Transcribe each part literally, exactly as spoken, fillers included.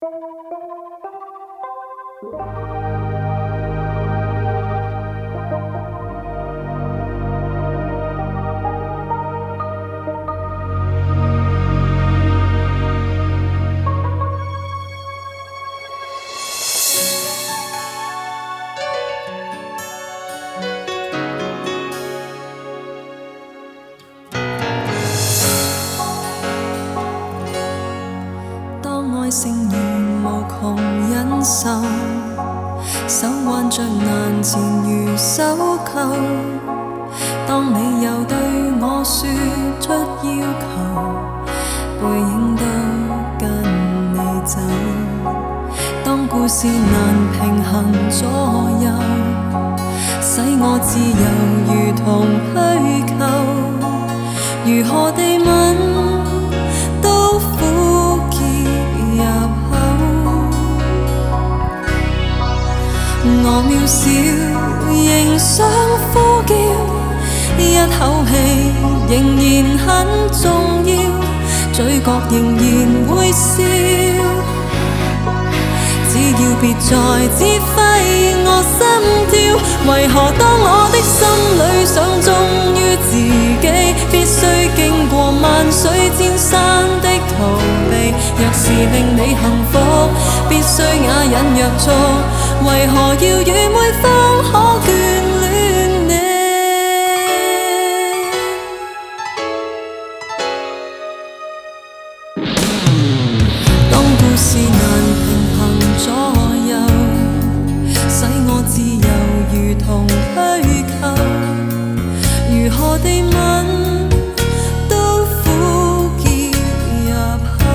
愛剩餘無窮忍受，手挽着難纏如手扣。當你又對我說出要求，背影都跟你走。當故事難平衡左右，使我自由如同虛構，如何地吻都苦澀入口。我渺小仍想呼叫，一口氣仍然很重要，嘴角仍然會笑。只要別再指揮我心跳，為何當我的心裏想忠於自己，必須經過萬水千山的逃避？若是令你幸福，必須啞忍約束，為何要與每方可眷戀你？當故事難平衡左右，使我自由如同虛構，如何地吻都苦澀入口。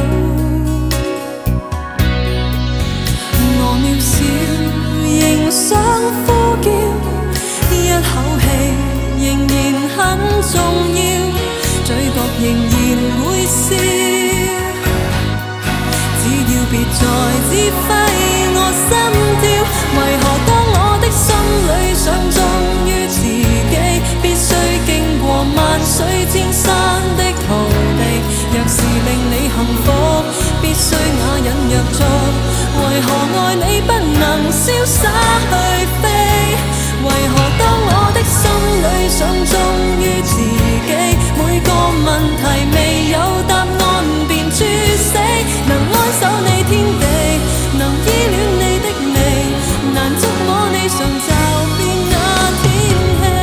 我渺小仍想呼叫，一口氣仍然很重要，嘴角仍然會笑。只要別再指揮我心跳，為何當我的心裏想忠於自己，必須經過萬水千山的逃避？若是令你幸福，必須啞忍約束，為何愛你不能瀟灑去飛？為何當我的心裏想忠於自己，每個問題未有答案便猝死？能安守你天地，能依戀你的美，難捉摸你常驟變那天氣。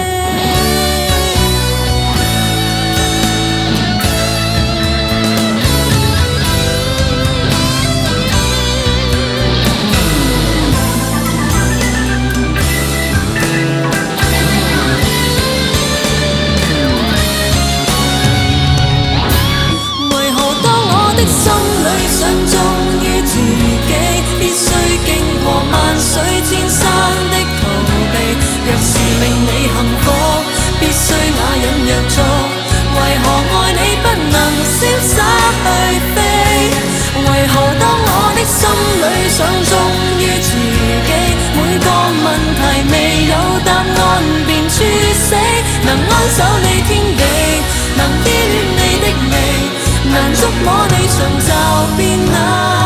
為何當我的心裏想忠於自己，必須經過萬水千山的逃避？若是令你幸福，必須啞忍約束，為何愛你不能瀟灑去飛？為何當我的心裏想忠於自己，每個問題未有答案便猝死？能安守你天地，能依戀你的美，難捉摸你常驟變那